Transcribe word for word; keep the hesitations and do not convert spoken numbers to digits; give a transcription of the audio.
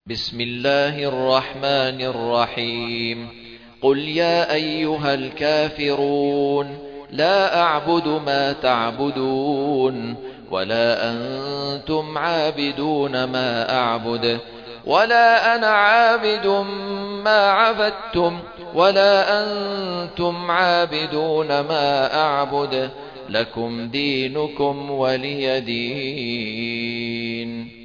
بسم الله الرحمن الرحيم قل يا أيها الكافرون لا أعبد ما تعبدون ولا أنتم عابدون ما أعبد ولا أنا عابد ما عبدتم ولا أنتم عابدون ما أعبد لكم دينكم ولي دين.